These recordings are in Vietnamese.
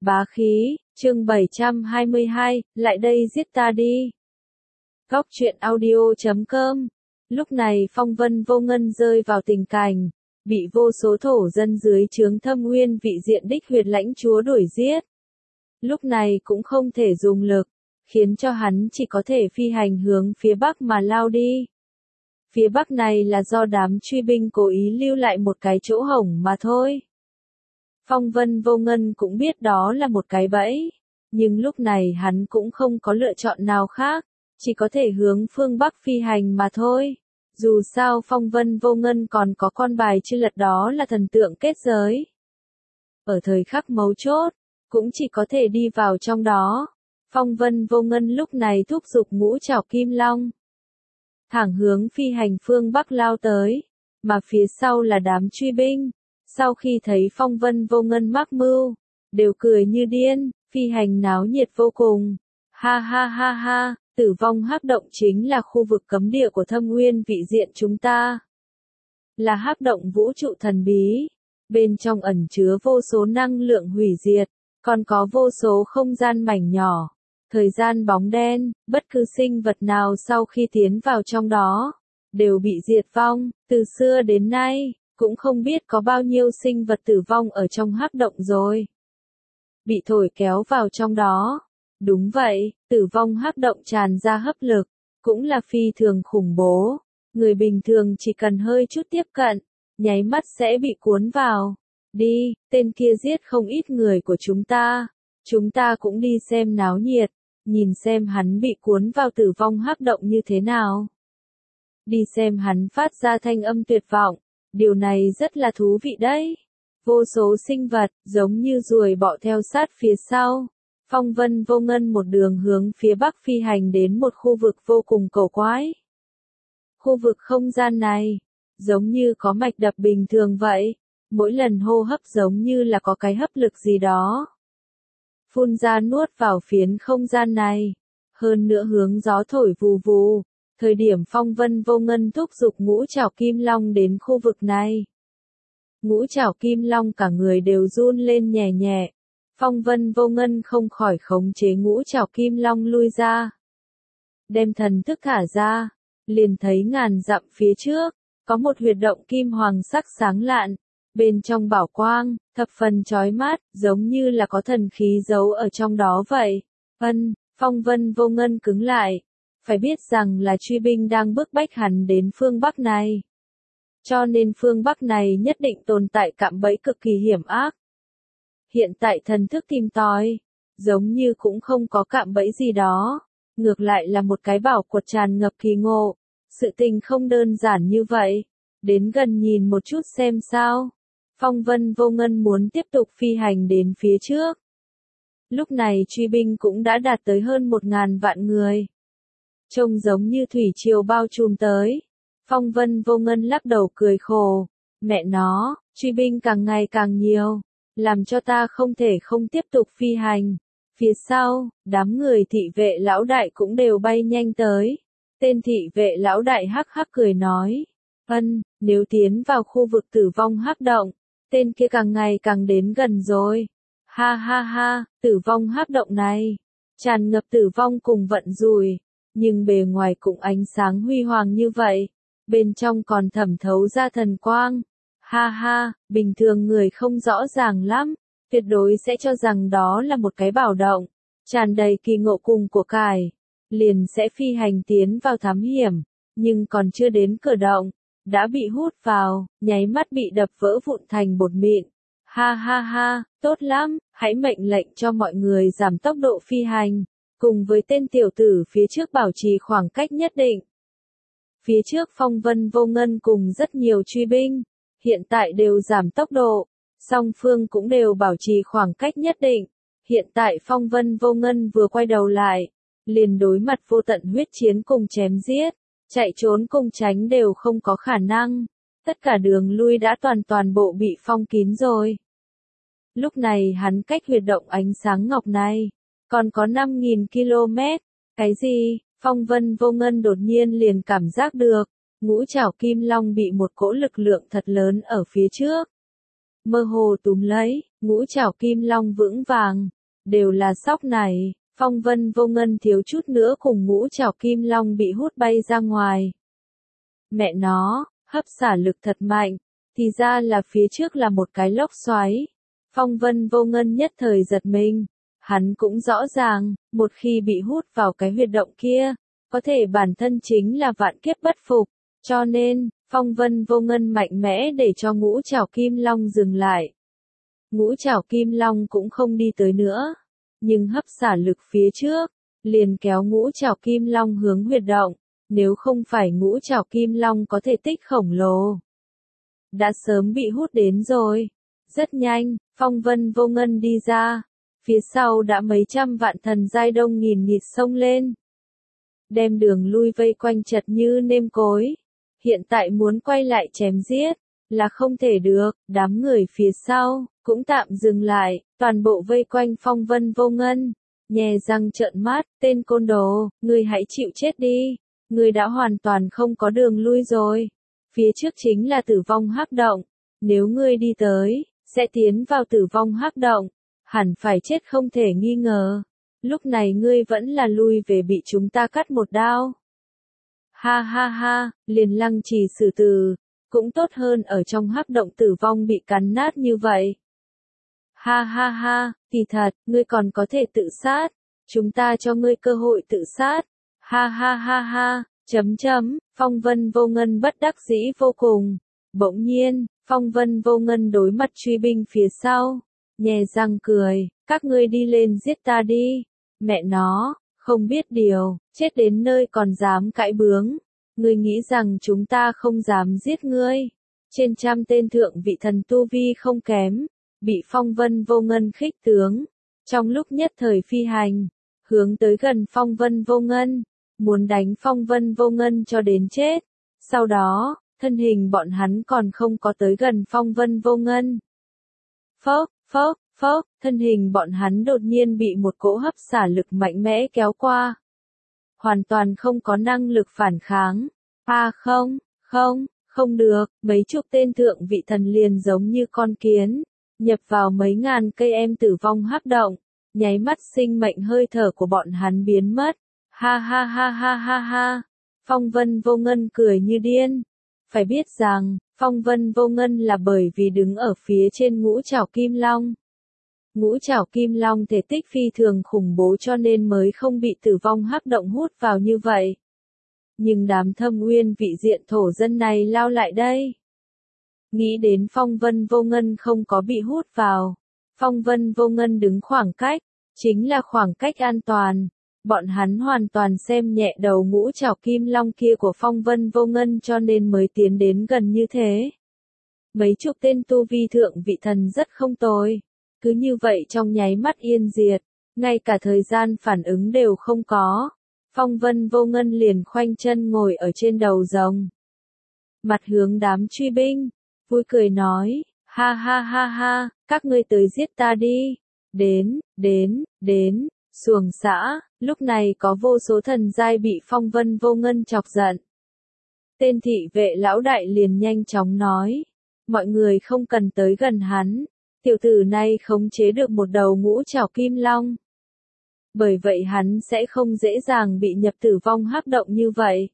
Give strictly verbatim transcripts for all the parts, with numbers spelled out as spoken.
Bá khí, chương bảy trăm hai mươi hai, lại đây giết ta đi. Góc truyện audio chấm com. Lúc này phong vân vô ngân rơi vào tình cảnh, bị vô số thổ dân dưới trướng Thâm Nguyên vị diện đích huyệt lãnh chúa đuổi giết. Lúc này cũng không thể dùng lực, khiến cho hắn chỉ có thể phi hành hướng phía bắc mà lao đi. Phía bắc này là do đám truy binh cố ý lưu lại một cái chỗ hổng mà thôi. Phong vân vô ngân cũng biết đó là một cái bẫy, nhưng lúc này hắn cũng không có lựa chọn nào khác, chỉ có thể hướng phương bắc phi hành mà thôi. Dù sao phong vân vô ngân còn có con bài chưa lật, đó là thần tượng kết giới. Ở thời khắc mấu chốt, cũng chỉ có thể đi vào trong đó. Phong vân vô ngân lúc này thúc giục ngũ trảo kim long, thẳng hướng phi hành phương bắc lao tới, mà phía sau là đám truy binh. Sau khi thấy phong vân vô ngân mắc mưu, đều cười như điên, phi hành náo nhiệt vô cùng. Ha ha ha ha, tử vong hắc động chính là khu vực cấm địa của Thâm Nguyên vị diện chúng ta. Là hắc động vũ trụ thần bí, bên trong ẩn chứa vô số năng lượng hủy diệt, còn có vô số không gian mảnh nhỏ, thời gian bóng đen, bất cứ sinh vật nào sau khi tiến vào trong đó, đều bị diệt vong, từ xưa đến nay. Cũng không biết có bao nhiêu sinh vật tử vong ở trong hắc động rồi. Bị thổi kéo vào trong đó. Đúng vậy, tử vong hắc động tràn ra hấp lực, cũng là phi thường khủng bố. Người bình thường chỉ cần hơi chút tiếp cận, nháy mắt sẽ bị cuốn vào. Đi, tên kia giết không ít người của chúng ta. Chúng ta cũng đi xem náo nhiệt, nhìn xem hắn bị cuốn vào tử vong hắc động như thế nào. Đi xem hắn phát ra thanh âm tuyệt vọng. Điều này rất là thú vị đấy. Vô số sinh vật, giống như ruồi bọ theo sát phía sau. Phong vân vô ngân một đường hướng phía bắc phi hành đến một khu vực vô cùng cổ quái. Khu vực không gian này, giống như có mạch đập bình thường vậy. Mỗi lần hô hấp giống như là có cái hấp lực gì đó. Phun ra nuốt vào phiến không gian này. Hơn nữa hướng gió thổi vù vù. Thời điểm phong vân vô ngân thúc giục ngũ trảo kim long đến khu vực này. Ngũ trảo kim long cả người đều run lên nhẹ nhẹ. Phong vân vô ngân không khỏi khống chế ngũ trảo kim long lui ra. Đem thần thức thả ra, liền thấy ngàn dặm phía trước, có một huyệt động kim hoàng sắc sáng lạn. Bên trong bảo quang, thập phần chói mắt, giống như là có thần khí giấu ở trong đó vậy. Ân, phong vân vô ngân cứng lại. Phải biết rằng là truy binh đang bức bách hắn đến phương Bắc này. Cho nên phương Bắc này nhất định tồn tại cạm bẫy cực kỳ hiểm ác. Hiện tại thần thức tìm tòi, giống như cũng không có cạm bẫy gì đó. Ngược lại là một cái bảo quật tràn ngập kỳ ngộ. Sự tình không đơn giản như vậy. Đến gần nhìn một chút xem sao. Phong vân vô ngân muốn tiếp tục phi hành đến phía trước. Lúc này truy binh cũng đã đạt tới hơn một ngàn vạn người. Trông giống như thủy triều bao trùm tới. Phong vân vô ngân lắc đầu cười khổ. Mẹ nó, truy binh càng ngày càng nhiều. Làm cho ta không thể không tiếp tục phi hành. Phía sau, đám người thị vệ lão đại cũng đều bay nhanh tới. Tên thị vệ lão đại hắc hắc cười nói. Ân, nếu tiến vào khu vực tử vong hắc động, tên kia càng ngày càng đến gần rồi. Ha ha ha, tử vong hắc động này. Tràn ngập tử vong cùng vận rủi. Nhưng bề ngoài cũng ánh sáng huy hoàng như vậy, bên trong còn thẩm thấu ra thần quang. Ha ha, bình thường người không rõ ràng lắm, tuyệt đối sẽ cho rằng đó là một cái bảo động, tràn đầy kỳ ngộ cùng của cải, liền sẽ phi hành tiến vào thám hiểm, nhưng còn chưa đến cửa động, đã bị hút vào, nháy mắt bị đập vỡ vụn thành bột mịn. Ha ha ha, tốt lắm, hãy mệnh lệnh cho mọi người giảm tốc độ phi hành. Cùng với tên tiểu tử phía trước bảo trì khoảng cách nhất định. Phía trước phong vân vô ngân cùng rất nhiều truy binh, hiện tại đều giảm tốc độ, song phương cũng đều bảo trì khoảng cách nhất định. Hiện tại phong vân vô ngân vừa quay đầu lại, liền đối mặt vô tận huyết chiến cùng chém giết, chạy trốn cùng tránh đều không có khả năng. Tất cả đường lui đã toàn toàn bộ bị phong kín rồi. Lúc này hắn cách huyệt động ánh sáng ngọc này. Còn có năm nghìn ki lô mét. Cái gì? Phong vân vô ngân đột nhiên liền cảm giác được. Ngũ trảo kim long bị một cỗ lực lượng thật lớn ở phía trước. mơ hồ túm lấy, ngũ trảo kim long vững vàng, đều là sóc này, phong vân vô ngân thiếu chút nữa cùng ngũ trảo kim long bị hút bay ra ngoài. Mẹ nó, hấp xả lực thật mạnh, thì ra là phía trước là một cái lốc xoáy. Phong vân vô ngân nhất thời giật mình, hắn cũng rõ ràng, một khi bị hút vào cái huyệt động kia, có thể bản thân chính là vạn kiếp bất phục, cho nên, phong vân vô ngân mạnh mẽ để cho ngũ trảo kim long dừng lại. Ngũ trảo kim long cũng không đi tới nữa, nhưng hấp xả lực phía trước, liền kéo ngũ trảo kim long hướng huyệt động, nếu không phải ngũ trảo kim long có thể tích khổng lồ, đã sớm bị hút đến rồi. Rất nhanh, phong vân vô ngân đi ra, phía sau đã mấy trăm vạn thần giai đông nghìn nghịt xông lên, đem đường lui vây quanh chật như nêm cối. Hiện tại muốn quay lại chém giết, là không thể được, đám người phía sau, cũng tạm dừng lại, toàn bộ vây quanh phong vân vô ngân, nhè răng trợn mắt, tên côn đồ, ngươi hãy chịu chết đi, ngươi đã hoàn toàn không có đường lui rồi, phía trước chính là tử vong hắc động, nếu ngươi đi tới, sẽ tiến vào tử vong hắc động, hẳn phải chết không thể nghi ngờ, lúc này ngươi vẫn là lui về bị chúng ta cắt một đao. Ha ha ha, liền lăng trì xử tử, cũng tốt hơn ở trong hắc động tử vong bị cắn nát như vậy. Ha ha ha, kỳ thật, ngươi còn có thể tự sát, chúng ta cho ngươi cơ hội tự sát. Ha ha ha ha, chấm chấm, phong vân vô ngân bất đắc dĩ vô cùng. Bỗng nhiên, phong vân vô ngân đối mặt truy binh phía sau, nhè răng cười, các ngươi đi lên giết ta đi, mẹ nó. Không biết điều, chết đến nơi còn dám cãi bướng. Ngươi nghĩ rằng chúng ta không dám giết ngươi. Trên trăm tên thượng vị thần tu vi không kém, bị phong vân vô ngân khích tướng. Trong lúc nhất thời phi hành, hướng tới gần phong vân vô ngân, muốn đánh phong vân vô ngân cho đến chết. Sau đó, thân hình bọn hắn còn không có tới gần phong vân vô ngân. Phốc, phốc. Phốc, thân hình bọn hắn đột nhiên bị một cỗ hấp xả lực mạnh mẽ kéo qua. Hoàn toàn không có năng lực phản kháng. À không, không, không được, mấy chục tên thượng vị thần liền giống như con kiến, nhập vào mấy ngàn cây em tử vong hắc động, nháy mắt sinh mệnh hơi thở của bọn hắn biến mất. Ha ha ha ha ha ha, phong vân vô ngân cười như điên. Phải biết rằng, phong vân vô ngân là bởi vì đứng ở phía trên ngũ trảo kim long. Ngũ trảo kim long thể tích phi thường khủng bố cho nên mới không bị tử vong hắc động hút vào như vậy. Nhưng đám thâm uyên vị diện thổ dân này lao lại đây. Nghĩ đến phong vân vô ngân không có bị hút vào. Phong vân vô ngân đứng khoảng cách, chính là khoảng cách an toàn. Bọn hắn hoàn toàn xem nhẹ đầu ngũ trảo kim long kia của phong vân vô ngân cho nên mới tiến đến gần như thế. Mấy chục tên tu vi thượng vị thần rất không tồi. Cứ như vậy trong nháy mắt yên diệt, ngay cả thời gian phản ứng đều không có. Phong vân vô ngân liền khoanh chân ngồi ở trên đầu rồng. Mặt hướng đám truy binh, vui cười nói, ha ha ha ha, các ngươi tới giết ta đi. Đến, đến, đến, xuồng xã, lúc này có vô số thần giai bị phong vân vô ngân chọc giận. Tên thị vệ lão đại liền nhanh chóng nói, mọi người không cần tới gần hắn. Tiểu tử này khống chế được một đầu ngũ trảo kim long. Bởi vậy hắn sẽ không dễ dàng bị nhập tử vong hắc động như vậy.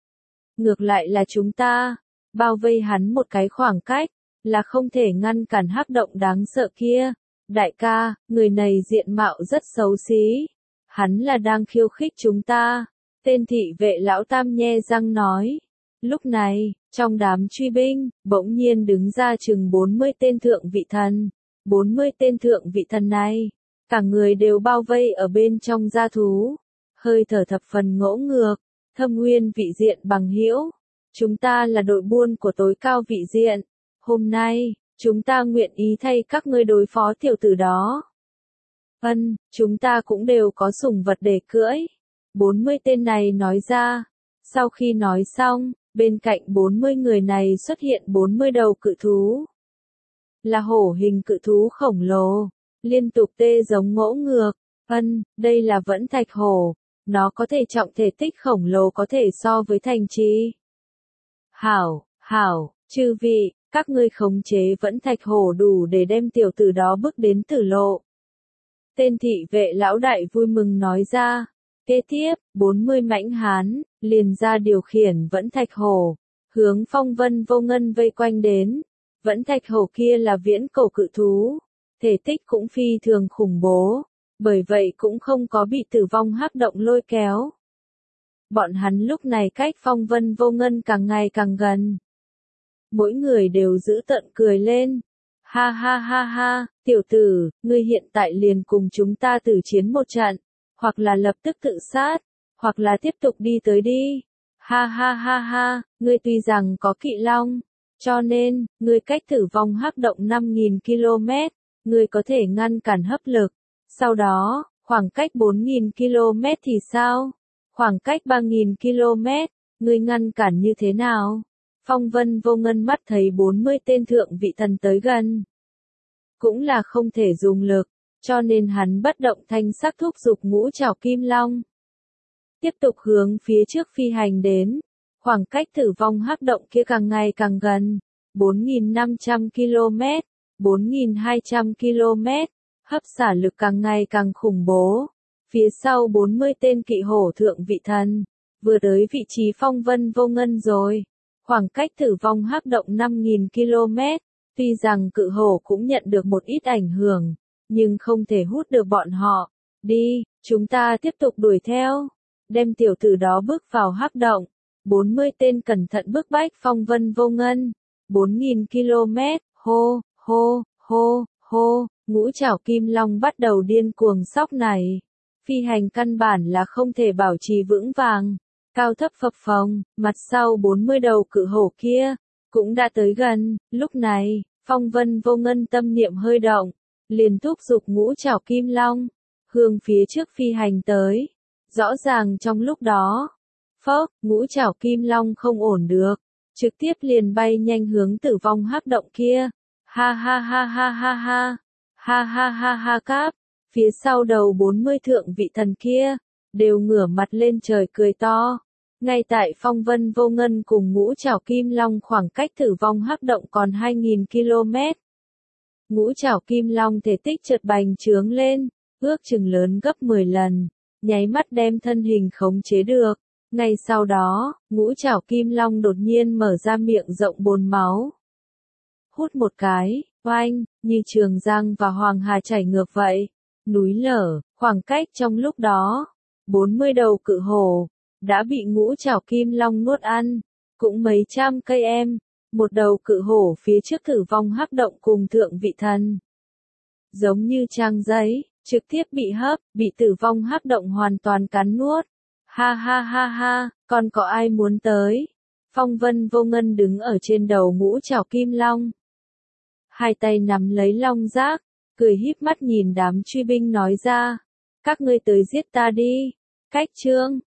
Ngược lại là chúng ta, bao vây hắn một cái khoảng cách, là không thể ngăn cản hắc động đáng sợ kia. Đại ca, người này diện mạo rất xấu xí. Hắn là đang khiêu khích chúng ta. Tên thị vệ lão tam nhe răng nói. Lúc này, trong đám truy binh, bỗng nhiên đứng ra chừng bốn mươi tên thượng vị thần. bốn mươi tên thượng vị thần này, cả người đều bao vây ở bên trong gia thú, hơi thở thập phần ngỗ ngược, thâm nguyên vị diện bằng hữu. Chúng ta là đội buôn của tối cao vị diện, hôm nay, chúng ta nguyện ý thay các ngươi đối phó tiểu tử đó. Ân, chúng ta cũng đều có sủng vật để cưỡi. bốn mươi tên này nói ra, sau khi nói xong, bên cạnh bốn mươi người này xuất hiện bốn mươi đầu cự thú. Là hổ hình cự thú khổng lồ, liên tục tê giống ngỗ ngược. Ân, đây là vẫn thạch hổ, nó có thể trọng thể tích khổng lồ có thể so với thành trì. Hảo, hảo, chư vị, Các ngươi khống chế Vẫn Thạch Hổ đủ để đem tiểu tử đó bước đến tử lộ. Tên thị vệ lão đại vui mừng nói ra. Kế tiếp, bốn mươi mãnh hán, liền ra điều khiển Vẫn Thạch Hổ, hướng Phong Vân Vô Ngân vây quanh đến. Vẫn Thạch Hổ kia là viễn cổ cự thú, thể tích cũng phi thường khủng bố, bởi vậy cũng không có bị Tử Vong Hắc Động lôi kéo. Bọn hắn lúc này cách Phong Vân Vô Ngân càng ngày càng gần. Mỗi người đều giữ tợn cười lên. Ha ha ha ha, tiểu tử, ngươi hiện tại liền cùng chúng ta tử chiến một trận, hoặc là lập tức tự sát, hoặc là tiếp tục đi tới đi. Ha ha ha ha, ngươi tuy rằng có kỵ long, cho nên, ngươi cách Tử Vong Hắc Động năm nghìn ki lô mét, ngươi có thể ngăn cản hấp lực. Sau đó, khoảng cách bốn nghìn ki lô mét thì sao? Khoảng cách ba nghìn ki lô mét, ngươi ngăn cản như thế nào? Phong Vân Vô Ngân mắt thấy bốn mươi tên thượng vị thần tới gần. Cũng là không thể dùng lực, cho nên hắn bất động thanh sắc thúc giục ngũ trảo kim long. Tiếp tục hướng phía trước phi hành đến, khoảng cách Tử Vong Hắc Động kia càng ngày càng gần, bốn nghìn năm trăm ki lô mét, bốn nghìn hai trăm ki lô mét, hấp xả lực càng ngày càng khủng bố. Phía sau bốn mươi tên kỵ hổ thượng vị thần, vừa tới vị trí Phong Vân Vô Ngân rồi. Khoảng cách Tử Vong Hắc Động năm nghìn ki lô mét, tuy rằng cự hổ cũng nhận được một ít ảnh hưởng, nhưng không thể hút được bọn họ. Đi, chúng ta tiếp tục đuổi theo, đem tiểu tử đó bước vào hắc động. bốn mươi tên cẩn thận bước bách Phong Vân Vô Ngân, bốn nghìn ki lô mét, hô, hô, hô, hô, ngũ trảo kim long bắt đầu điên cuồng sóc này. Phi hành căn bản là không thể bảo trì vững vàng, cao thấp phập phồng, mặt sau bốn mươi đầu cự hổ kia, cũng đã tới gần. Lúc này, Phong Vân Vô Ngân tâm niệm hơi động, liền thúc giục ngũ trảo kim long, hướng phía trước phi hành tới. Rõ ràng trong lúc đó, phốc, ngũ trảo kim long không ổn được, trực tiếp liền bay nhanh hướng Tử Vong Hắc Động kia. Ha ha ha ha ha ha, ha ha ha ha cáp, phía sau đầu bốn mươi thượng vị thần kia, đều ngửa mặt lên trời cười to. Ngay tại Phong Vân Vô Ngân cùng ngũ trảo kim long khoảng cách Tử Vong Hắc Động còn hai nghìn ki lô mét. Ngũ trảo kim long thể tích chợt bành trướng lên, ước chừng lớn gấp mười lần, nháy mắt đem thân hình khống chế được. Ngay sau đó, ngũ trảo kim long đột nhiên mở ra miệng rộng bồn máu. Hút một cái, oanh, như Trường Giang và Hoàng Hà chảy ngược vậy. Núi lở, khoảng cách trong lúc đó, bốn mươi đầu cự hổ đã bị ngũ trảo kim long nuốt ăn, cũng mấy trăm cây em, một đầu cự hổ phía trước Tử Vong Hắc Động cùng thượng vị thần. Giống như trang giấy, trực tiếp bị hấp, bị Tử Vong Hắc Động hoàn toàn cắn nuốt. Ha ha ha ha, còn có ai muốn tới? Phong Vân Vô Ngân đứng ở trên đầu ngũ trảo kim long. Hai tay nắm lấy long giác, cười híp mắt nhìn đám truy binh nói ra. Các ngươi tới giết ta đi. Cách chương